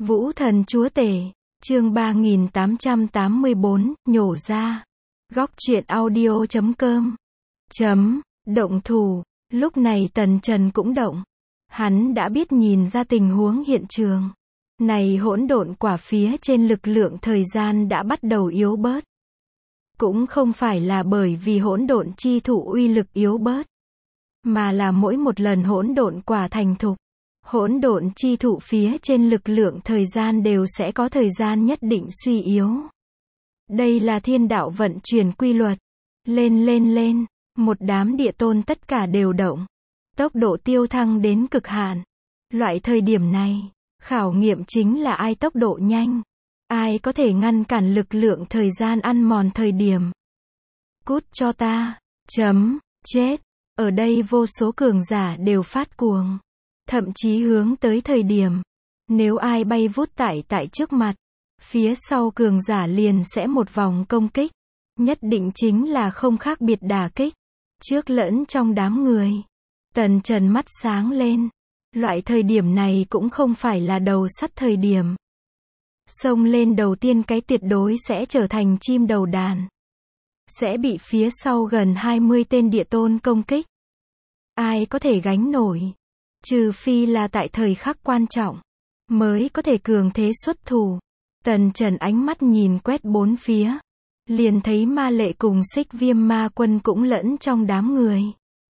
Vũ thần chúa tể, chương 3884, nhổ ra. Góc truyện audio.com. Động thủ. Lúc này Tần Trần cũng động. Hắn đã biết nhìn ra tình huống hiện trường. Này hỗn độn quả phía trên lực lượng thời gian đã bắt đầu yếu bớt. Cũng không phải là bởi vì hỗn độn chi thụ uy lực yếu bớt, mà là mỗi một lần hỗn độn quả thành thục, hỗn độn chi thụ phía trên lực lượng thời gian đều sẽ có thời gian nhất định suy yếu. Đây là thiên đạo vận chuyển quy luật. Lên, một đám địa tôn tất cả đều động. Tốc độ tiêu thăng đến cực hạn. Loại thời điểm này, khảo nghiệm chính là ai tốc độ nhanh. Ai có thể ngăn cản lực lượng thời gian ăn mòn thời điểm. Cút cho ta. Chết. Ở đây vô số cường giả đều phát cuồng. Thậm chí hướng tới thời điểm. Nếu ai bay vút tại trước mặt, phía sau cường giả liền sẽ một vòng công kích. Nhất định chính là không khác biệt đả kích. Trước lẫn trong đám người. Tần Trần mắt sáng lên. Loại thời điểm này cũng không phải là đầu sắt thời điểm. Xông lên đầu tiên cái tuyệt đối sẽ trở thành chim đầu đàn. Sẽ bị phía sau gần 20 tên địa tôn công kích. Ai có thể gánh nổi? Trừ phi là tại thời khắc quan trọng, mới có thể cường thế xuất thủ. Tần Trần ánh mắt nhìn quét bốn phía. Liền thấy Ma Lệ cùng Xích Viêm ma quân cũng lẫn trong đám người.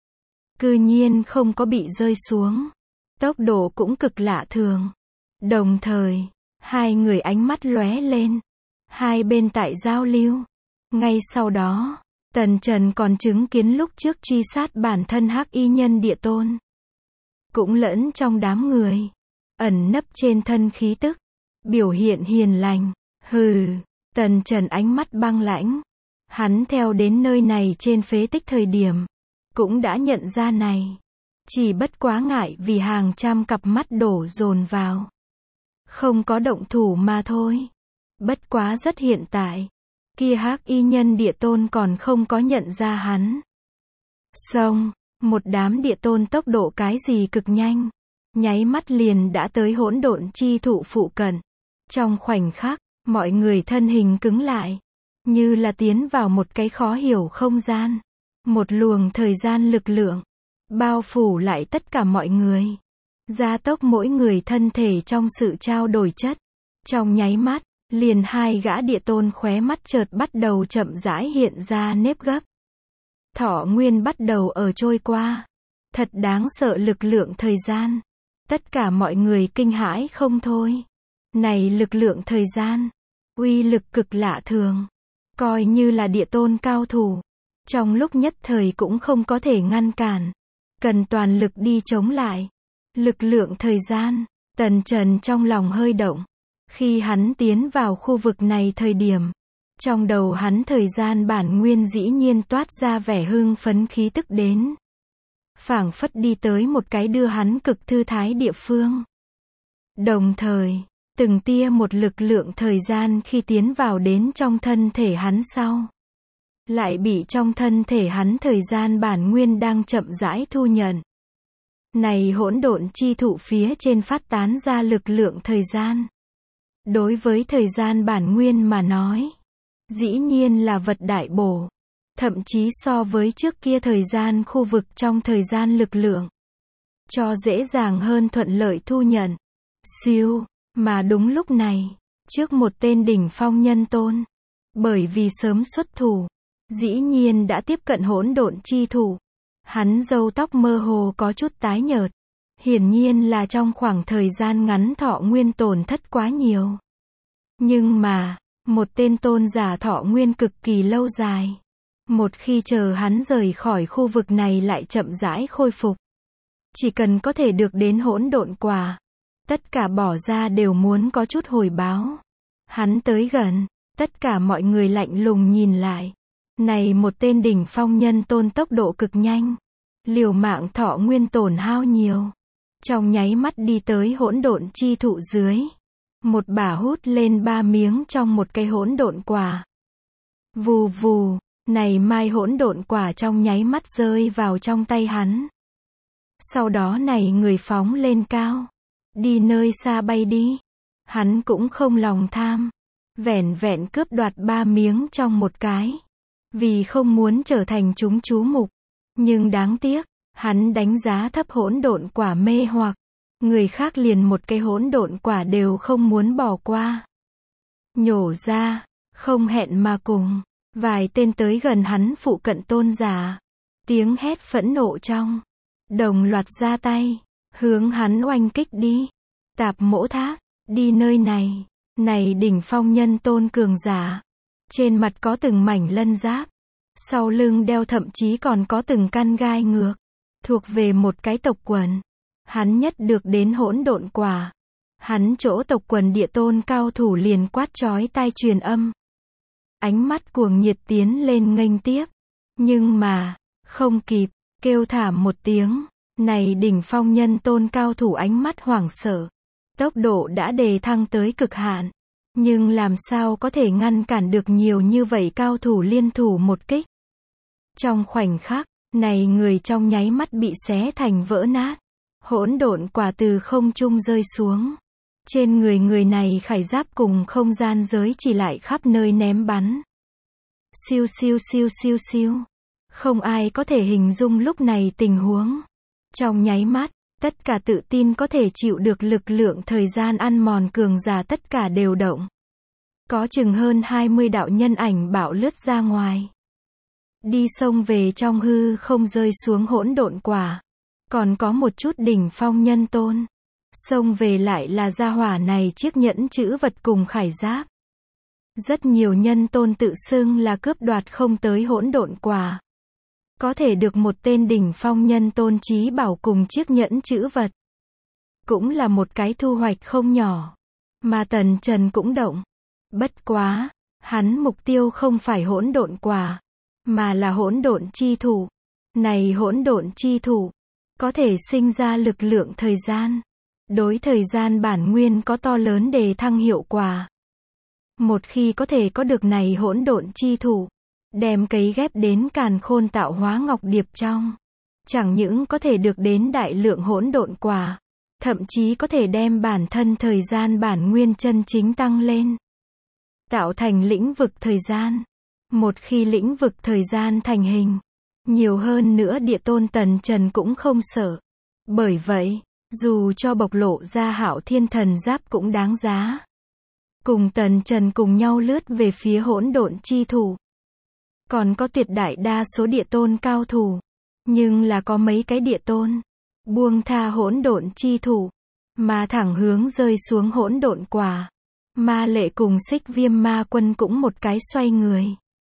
Cư nhiên không có bị rơi xuống. Tốc độ cũng cực lạ thường. Đồng thời, hai người ánh mắt lóe lên. Hai bên tại giao lưu. Ngay sau đó, Tần Trần còn chứng kiến lúc trước truy sát bản thân Hắc Y Nhân địa tôn. Cũng lẫn trong đám người. Ẩn nấp trên thân khí tức. Biểu hiện hiền lành. Hừ. Tần Trần ánh mắt băng lãnh. Hắn theo đến nơi này trên phế tích thời điểm. Cũng đã nhận ra này. Chỉ bất quá ngại vì hàng trăm cặp mắt đổ dồn vào. Không có động thủ mà thôi. Bất quá rất hiện tại. Kia Hắc Y Nhân địa tôn còn không có nhận ra hắn. Xong, một đám địa tôn tốc độ cái gì cực nhanh. Nháy mắt liền đã tới hỗn độn chi thụ phụ cận. Trong khoảnh khắc, mọi người thân hình cứng lại. Như là tiến vào một cái khó hiểu không gian. Một luồng thời gian lực lượng. Bao phủ lại tất cả mọi người. Gia tốc mỗi người thân thể trong sự trao đổi chất. Trong nháy mắt, liền hai gã địa tôn khóe mắt chợt bắt đầu chậm rãi hiện ra nếp gấp. Thọ nguyên bắt đầu ở trôi qua. Thật đáng sợ lực lượng thời gian. Tất cả mọi người kinh hãi không thôi. Này lực lượng thời gian. Uy lực cực lạ thường. Coi như là địa tôn cao thủ. Trong lúc nhất thời cũng không có thể ngăn cản. Cần toàn lực đi chống lại. Lực lượng thời gian. Tần Trần trong lòng hơi động. Khi hắn tiến vào khu vực này thời điểm. Trong đầu hắn thời gian bản nguyên dĩ nhiên toát ra vẻ hưng phấn khí tức đến. Phảng phất đi tới một cái đưa hắn cực thư thái địa phương. Đồng thời, từng tia một lực lượng thời gian khi tiến vào đến trong thân thể hắn sau. Lại bị trong thân thể hắn thời gian bản nguyên đang chậm rãi thu nhận. Này hỗn độn chi thụ phía trên phát tán ra lực lượng thời gian. Đối với thời gian bản nguyên mà nói. Dĩ nhiên là vật đại bổ. Thậm chí so với trước kia thời gian khu vực trong thời gian lực lượng. Cho dễ dàng hơn thuận lợi thu nhận. Siêu. Mà đúng lúc này. Trước một tên đỉnh phong nhân tôn. Bởi vì sớm xuất thủ. Dĩ nhiên đã tiếp cận hỗn độn chi thụ. Hắn râu tóc mơ hồ có chút tái nhợt. Hiển nhiên là trong khoảng thời gian ngắn thọ nguyên tổn thất quá nhiều. Nhưng mà, một tên tôn giả thọ nguyên cực kỳ lâu dài. Một khi chờ hắn rời khỏi khu vực này lại chậm rãi khôi phục. Chỉ cần có thể được đến hỗn độn quả. Tất cả bỏ ra đều muốn có chút hồi báo. Hắn tới gần, tất cả mọi người lạnh lùng nhìn lại. Này một tên đỉnh phong nhân tôn tốc độ cực nhanh. Liều mạng thọ nguyên tổn hao nhiều. Trong nháy mắt đi tới hỗn độn chi thụ dưới. Một bả hút lên 3 miếng trong một cây hỗn độn quả. Vù vù, này mai hỗn độn quả trong nháy mắt rơi vào trong tay hắn. Sau đó này người phóng lên cao. Đi nơi xa bay đi. Hắn cũng không lòng tham. Vẻn vẹn cướp đoạt 3 miếng trong một cái. Vì không muốn trở thành chúng chú mục. Nhưng đáng tiếc, hắn đánh giá thấp hỗn độn quả mê hoặc. Người khác liền một cái hỗn độn quả đều không muốn bỏ qua. Nhổ ra, không hẹn mà cùng. Vài tên tới gần hắn phụ cận tôn giả. Tiếng hét phẫn nộ trong. Đồng loạt ra tay. Hướng hắn oanh kích đi. Tạp Mỗ Thác, đi nơi này. Này đỉnh phong nhân tôn cường giả. Trên mặt có từng mảnh lân giáp. Sau lưng đeo thậm chí còn có từng căn gai ngược. Thuộc về một cái tộc quần. Hắn nhất được đến hỗn độn quả. Hắn chỗ tộc quần địa tôn cao thủ liền quát chói tai truyền âm. Ánh mắt cuồng nhiệt tiến lên nghênh tiếp. Nhưng mà, không kịp, kêu thảm một tiếng. Này đỉnh phong nhân tôn cao thủ ánh mắt hoảng sợ. Tốc độ đã đề thăng tới cực hạn. Nhưng làm sao có thể ngăn cản được nhiều như vậy cao thủ liên thủ một kích. Trong khoảnh khắc, này người trong nháy mắt bị xé thành vỡ nát. Hỗn độn quả từ không trung rơi xuống. Trên người người này khải giáp cùng không gian giới chỉ lại khắp nơi ném bắn. Siêu siêu siêu siêu siêu. Không ai có thể hình dung lúc này tình huống. Trong nháy mắt, tất cả tự tin có thể chịu được lực lượng thời gian ăn mòn cường giả tất cả đều động. Có chừng hơn 20 đạo nhân ảnh bạo lướt ra ngoài. Đi xông về trong hư không rơi xuống hỗn độn quả. Còn có một chút đỉnh phong nhân tôn. Xông về lại là gia hỏa này chiếc nhẫn chữ vật cùng khải giáp. Rất nhiều nhân tôn tự xưng là cướp đoạt không tới hỗn độn quả. Có thể được một tên đỉnh phong nhân tôn chí bảo cùng chiếc nhẫn chữ vật. Cũng là một cái thu hoạch không nhỏ. Mà Tần Trần cũng động. Bất quá, hắn mục tiêu không phải hỗn độn quả, mà là hỗn độn chi thủ. Này hỗn độn chi thủ, có thể sinh ra lực lượng thời gian. Đối thời gian bản nguyên có to lớn đề thăng hiệu quả. Một khi có thể có được này hỗn độn chi thủ, đem cấy ghép đến càn khôn tạo hóa ngọc điệp trong. Chẳng những có thể được đến đại lượng hỗn độn quả, thậm chí có thể đem bản thân thời gian bản nguyên chân chính tăng lên. Tạo thành lĩnh vực thời gian. Một khi lĩnh vực thời gian thành hình, nhiều hơn nữa địa tôn Tần Trần cũng không sợ. Bởi vậy, dù cho bộc lộ ra Hạo Thiên thần giáp cũng đáng giá. Cùng Tần Trần cùng nhau lướt về phía hỗn độn chi thủ. Còn có tuyệt đại đa số địa tôn cao thủ. Nhưng là có mấy cái địa tôn buông tha hỗn độn chi thủ, mà thẳng hướng rơi xuống hỗn độn quả. Ma Lệ cùng Xích Viêm Ma Quân cũng một cái xoay người.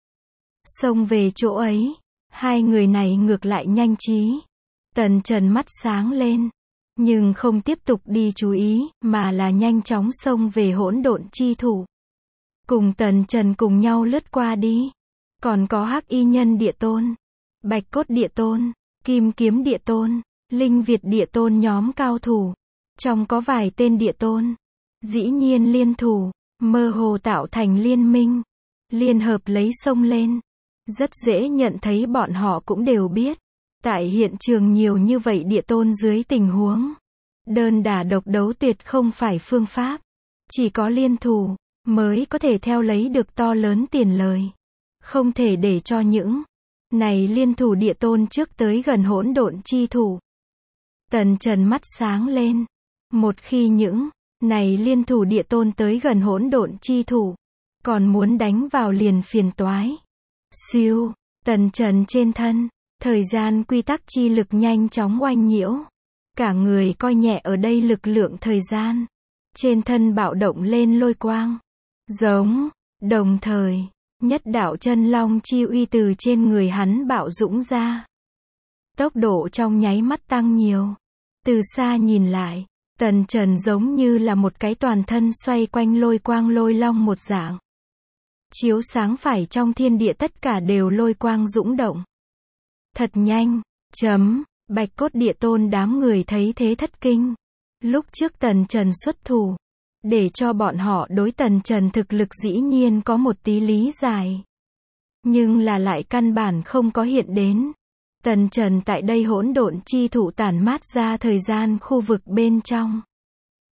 Xông về chỗ ấy. Hai người này ngược lại nhanh trí. Tần Trần mắt sáng lên. Nhưng không tiếp tục đi chú ý, mà là nhanh chóng xông về hỗn độn chi thủ. Cùng Tần Trần cùng nhau lướt qua đi. Còn có Hắc Y Nhân địa tôn, Bạch Cốt địa tôn, Kim Kiếm địa tôn, Linh Việt địa tôn nhóm cao thủ. Trong có vài tên địa tôn. Dĩ nhiên liên thủ, mơ hồ tạo thành liên minh. Liên hợp lấy sông lên. Rất dễ nhận thấy bọn họ cũng đều biết. Tại hiện trường nhiều như vậy địa tôn dưới tình huống. Đơn đả độc đấu tuyệt không phải phương pháp. Chỉ có liên thủ, mới có thể theo lấy được to lớn tiền lời. Không thể để cho những này liên thủ địa tôn trước tới gần hỗn độn chi thủ. Tần Trần mắt sáng lên. Một khi những này liên thủ địa tôn tới gần hỗn độn chi thủ, còn muốn đánh vào liền phiền toái. Siêu, Tần Trần trên thân, thời gian quy tắc chi lực nhanh chóng oanh nhiễu. Cả người coi nhẹ ở đây lực lượng thời gian. Trên thân bạo động lên lôi quang. Giống, đồng thời, nhất đạo chân long chi uy từ trên người hắn bạo dũng ra. Tốc độ trong nháy mắt tăng nhiều. Từ xa nhìn lại, Tần Trần giống như là một cái toàn thân xoay quanh lôi quang lôi long một dạng. Chiếu sáng phải trong thiên địa tất cả đều lôi quang dũng động. Thật nhanh, Bạch Cốt địa tôn đám người thấy thế thất kinh. Lúc trước Tần Trần xuất thủ, để cho bọn họ đối Tần Trần thực lực dĩ nhiên có một tí lý giải. Nhưng là lại căn bản không có hiện đến. Tần Trần tại đây hỗn độn chi thủ tản mát ra thời gian khu vực bên trong.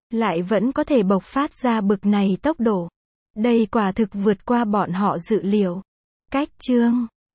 lại vẫn có thể bộc phát ra bực này tốc độ. Đây quả thực vượt qua bọn họ dự liệu. Cách chương